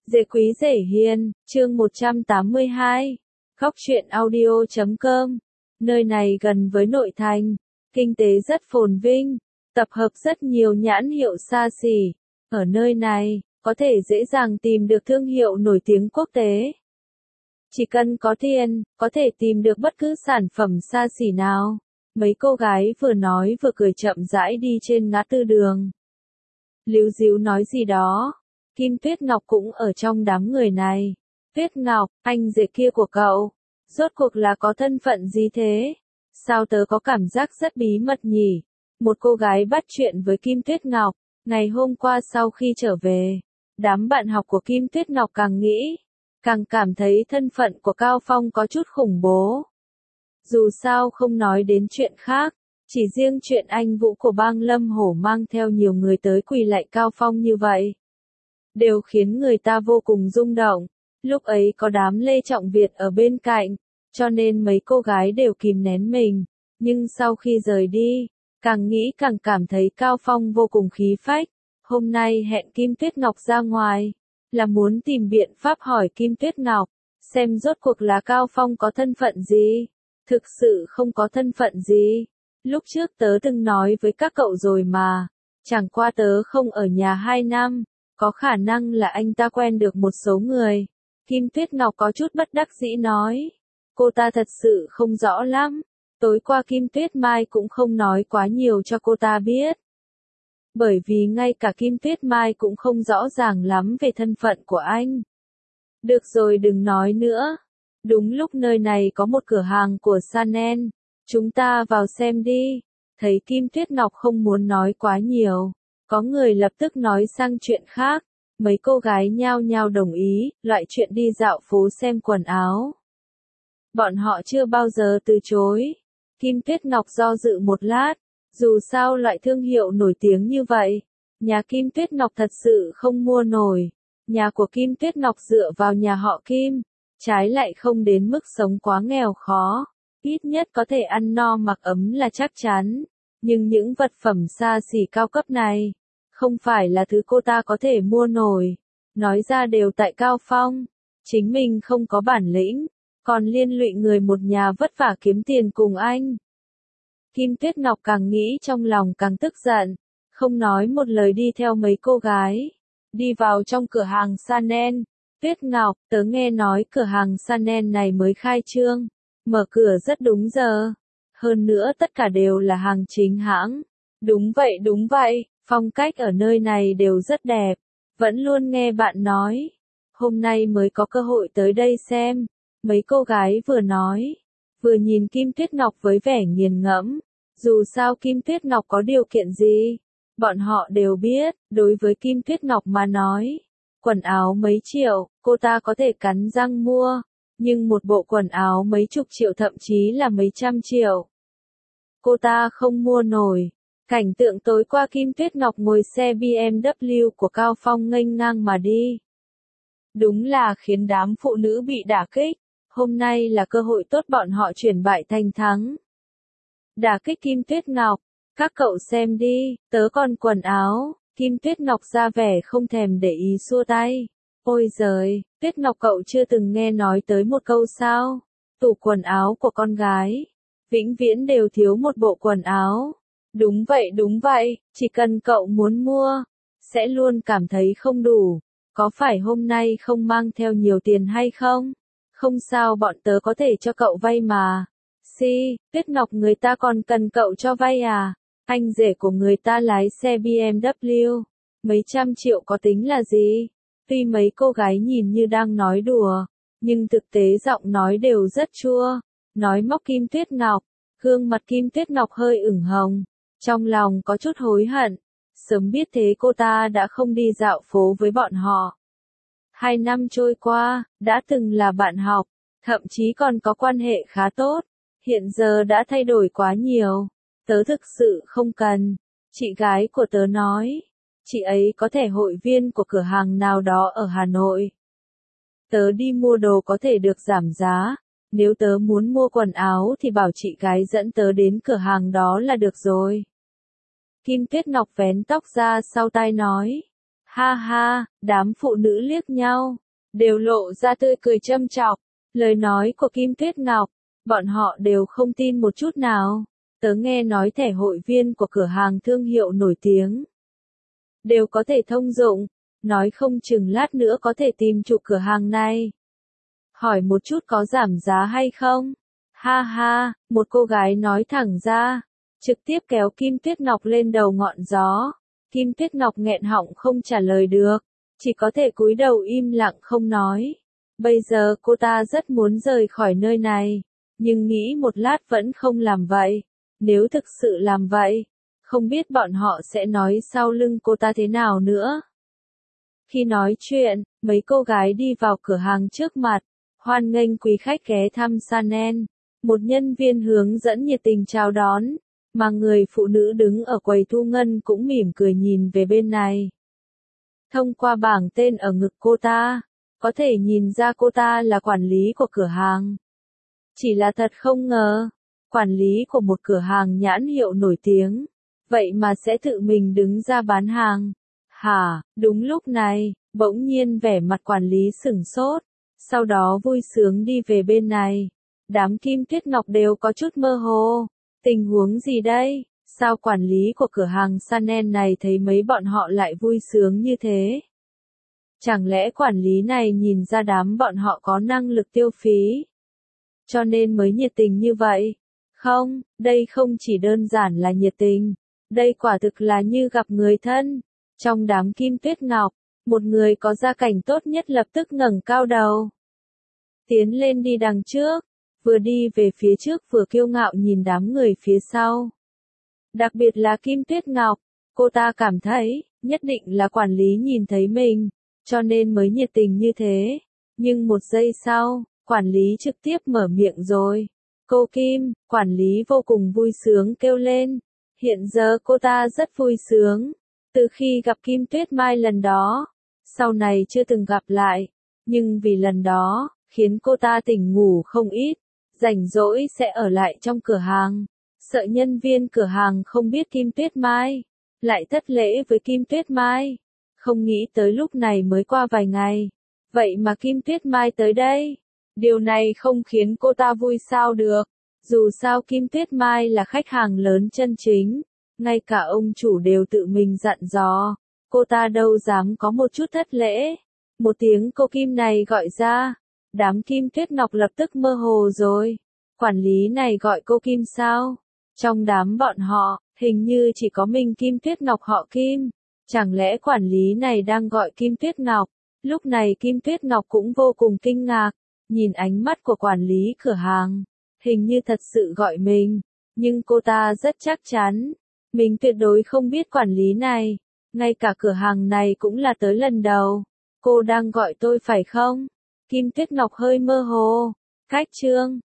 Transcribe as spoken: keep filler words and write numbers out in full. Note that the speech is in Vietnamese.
Dễ quý dễ hiền, chương một trăm tám mươi hai. Góc truyện audio chấm com. Nơi này gần với nội thành, kinh tế rất phồn vinh, tập hợp rất nhiều nhãn hiệu xa xỉ. Ở nơi này, có thể dễ dàng tìm được thương hiệu nổi tiếng quốc tế. Chỉ cần có tiền, có thể tìm được bất cứ sản phẩm xa xỉ nào. Mấy cô gái vừa nói vừa cười chậm rãi đi trên ngã tư đường. Líu díu nói gì đó. Kim Tuyết Ngọc cũng ở trong đám người này. Tuyết Ngọc, anh rể kia của cậu, rốt cuộc là có thân phận gì thế? Sao tớ có cảm giác rất bí mật nhỉ? Một cô gái bắt chuyện với Kim Tuyết Ngọc. Ngày hôm qua sau khi trở về, đám bạn học của Kim Tuyết Ngọc càng nghĩ, càng cảm thấy thân phận của Cao Phong có chút khủng bố. Dù sao không nói đến chuyện khác, chỉ riêng chuyện anh Vũ của bang Lâm Hổ mang theo nhiều người tới quỳ lạy Cao Phong như vậy, đều khiến người ta vô cùng rung động. Lúc ấy có đám Lê Trọng Việt ở bên cạnh, cho nên mấy cô gái đều kìm nén mình, nhưng sau khi rời đi, càng nghĩ càng cảm thấy Cao Phong vô cùng khí phách. Hôm nay hẹn Kim Tuyết Ngọc ra ngoài, là muốn tìm biện pháp hỏi Kim Tuyết Ngọc, xem rốt cuộc là Cao Phong có thân phận gì. Thực sự không có thân phận gì. Lúc trước tớ từng nói với các cậu rồi mà, chẳng qua tớ không ở nhà hai năm, có khả năng là anh ta quen được một số người. Kim Tuyết Ngọc có chút bất đắc dĩ nói, cô ta thật sự không rõ lắm. Tối qua Kim Tuyết Mai cũng không nói quá nhiều cho cô ta biết. Bởi vì ngay cả Kim Tuyết Mai cũng không rõ ràng lắm về thân phận của anh. Được rồi, đừng nói nữa. Đúng lúc nơi này có một cửa hàng của Chanel, chúng ta vào xem đi. Thấy Kim Tuyết Ngọc không muốn nói quá nhiều, có người lập tức nói sang chuyện khác. Mấy cô gái nhao nhao đồng ý, loại chuyện đi dạo phố xem quần áo. Bọn họ chưa bao giờ từ chối. Kim Tuyết Ngọc do dự một lát, dù sao loại thương hiệu nổi tiếng như vậy, nhà Kim Tuyết Ngọc thật sự không mua nổi. Nhà của Kim Tuyết Ngọc dựa vào nhà họ Kim, trái lại không đến mức sống quá nghèo khó, ít nhất có thể ăn no mặc ấm là chắc chắn. Nhưng những vật phẩm xa xỉ cao cấp này, không phải là thứ cô ta có thể mua nổi. Nói ra đều tại Cao Phong, chính mình không có bản lĩnh, còn liên lụy người một nhà vất vả kiếm tiền cùng anh. Kim Tuyết Ngọc càng nghĩ trong lòng càng tức giận, không nói một lời đi theo mấy cô gái, đi vào trong cửa hàng Chanel. Tuyết Ngọc, tớ nghe nói cửa hàng Chanel này mới khai trương, mở cửa rất đúng giờ. Hơn nữa tất cả đều là hàng chính hãng. Đúng vậy đúng vậy, phong cách ở nơi này đều rất đẹp. Vẫn luôn nghe bạn nói. Hôm nay mới có cơ hội tới đây xem. Mấy cô gái vừa nói, vừa nhìn Kim Tuyết Ngọc với vẻ nghiền ngẫm. Dù sao Kim Tuyết Ngọc có điều kiện gì, bọn họ đều biết. Đối với Kim Tuyết Ngọc mà nói, quần áo mấy triệu, cô ta có thể cắn răng mua, nhưng một bộ quần áo mấy chục triệu thậm chí là mấy trăm triệu, cô ta không mua nổi. Cảnh tượng tối qua Kim Tuyết Ngọc ngồi xe bê em vê của Cao Phong nghênh ngang mà đi, đúng là khiến đám phụ nữ bị đả kích. Hôm nay là cơ hội tốt bọn họ chuyển bại thành thắng. Đả kích Kim Tuyết Ngọc, các cậu xem đi, tớ còn quần áo. Kim Tuyết Ngọc ra vẻ không thèm để ý xua tay. Ôi giời, Tuyết Ngọc cậu chưa từng nghe nói tới một câu sao? Tủ quần áo của con gái, vĩnh viễn đều thiếu một bộ quần áo. Đúng vậy đúng vậy, chỉ cần cậu muốn mua, sẽ luôn cảm thấy không đủ. Có phải hôm nay không mang theo nhiều tiền hay không? Không sao, bọn tớ có thể cho cậu vay mà. Si, Tuyết Ngọc, người ta còn cần cậu cho vay à? Anh rể của người ta lái xe bê em vê, mấy trăm triệu có tính là gì? Tuy mấy cô gái nhìn như đang nói đùa, nhưng thực tế giọng nói đều rất chua, nói móc Kim Tuyết Ngọc. Gương mặt Kim Tuyết Ngọc hơi ửng hồng, trong lòng có chút hối hận. Sớm biết thế cô ta đã không đi dạo phố với bọn họ. Hai năm trôi qua, đã từng là bạn học, thậm chí còn có quan hệ khá tốt, hiện giờ đã thay đổi quá nhiều. Tớ thực sự không cần. Chị gái của tớ nói, chị ấy có thẻ hội viên của cửa hàng nào đó ở Hà Nội. Tớ đi mua đồ có thể được giảm giá, nếu tớ muốn mua quần áo thì bảo chị gái dẫn tớ đến cửa hàng đó là được rồi. Kim Tuyết Ngọc vén tóc ra sau tai nói, Ha ha, đám phụ nữ liếc nhau, đều lộ ra tươi cười châm chọc. Lời nói của Kim Tuyết Ngọc, bọn họ đều không tin một chút nào. Tớ nghe nói thẻ hội viên của cửa hàng thương hiệu nổi tiếng đều có thể thông dụng, nói không chừng lát nữa có thể tìm chủ cửa hàng này. Hỏi một chút có giảm giá hay không? Ha ha, một cô gái nói thẳng ra, trực tiếp kéo Kim Tuyết Ngọc lên đầu ngọn gió. Kim Tuyết Ngọc nghẹn họng không trả lời được, chỉ có thể cúi đầu im lặng không nói. Bây giờ cô ta rất muốn rời khỏi nơi này, nhưng nghĩ một lát vẫn không làm vậy. Nếu thực sự làm vậy, không biết bọn họ sẽ nói sau lưng cô ta thế nào nữa. Khi nói chuyện, mấy cô gái đi vào cửa hàng trước mặt, hoan nghênh quý khách ghé thăm Chanel. Một nhân viên hướng dẫn nhiệt tình chào đón, mà người phụ nữ đứng ở quầy thu ngân cũng mỉm cười nhìn về bên này. Thông qua bảng tên ở ngực cô ta, có thể nhìn ra cô ta là quản lý của cửa hàng. Chỉ là thật không ngờ, quản lý của một cửa hàng nhãn hiệu nổi tiếng, vậy mà sẽ tự mình đứng ra bán hàng. Hả, đúng lúc này, bỗng nhiên vẻ mặt quản lý sửng sốt, sau đó vui sướng đi về bên này. Đám Kim Tuyết Ngọc đều có chút mơ hồ. Tình huống gì đây? Sao quản lý của cửa hàng Chanel này thấy mấy bọn họ lại vui sướng như thế? Chẳng lẽ quản lý này nhìn ra đám bọn họ có năng lực tiêu phí, cho nên mới nhiệt tình như vậy? Không, đây không chỉ đơn giản là nhiệt tình, đây quả thực là như gặp người thân. Trong đám Kim Tuyết Ngọc, một người có gia cảnh tốt nhất lập tức ngẩng cao đầu, tiến lên đi đằng trước, vừa đi về phía trước vừa kiêu ngạo nhìn đám người phía sau. Đặc biệt là Kim Tuyết Ngọc, cô ta cảm thấy, nhất định là quản lý nhìn thấy mình, cho nên mới nhiệt tình như thế. Nhưng một giây sau, quản lý trực tiếp mở miệng rồi. Cô Kim, quản lý vô cùng vui sướng kêu lên. Hiện giờ cô ta rất vui sướng. Từ khi gặp Kim Tuyết Mai lần đó, sau này chưa từng gặp lại. Nhưng vì lần đó, khiến cô ta tỉnh ngủ không ít. Rảnh rỗi sẽ ở lại trong cửa hàng. Sợ nhân viên cửa hàng không biết Kim Tuyết Mai, lại thất lễ với Kim Tuyết Mai. Không nghĩ tới lúc này mới qua vài ngày, vậy mà Kim Tuyết Mai tới đây. Điều này không khiến cô ta vui sao được. Dù sao Kim Tuyết Mai là khách hàng lớn chân chính, ngay cả ông chủ đều tự mình dặn dò, cô ta đâu dám có một chút thất lễ. Một tiếng cô Kim này gọi ra, đám Kim Tuyết Ngọc lập tức mơ hồ rồi. Quản lý này gọi cô Kim sao? Trong đám bọn họ, hình như chỉ có mình Kim Tuyết Ngọc họ Kim. Chẳng lẽ quản lý này đang gọi Kim Tuyết Ngọc? Lúc này Kim Tuyết Ngọc cũng vô cùng kinh ngạc, nhìn ánh mắt của quản lý cửa hàng, hình như thật sự gọi mình, nhưng cô ta rất chắc chắn, mình tuyệt đối không biết quản lý này, ngay cả cửa hàng này cũng là tới lần đầu. Cô đang gọi tôi phải không? Kim Tuyết Ngọc hơi mơ hồ. Khách trương,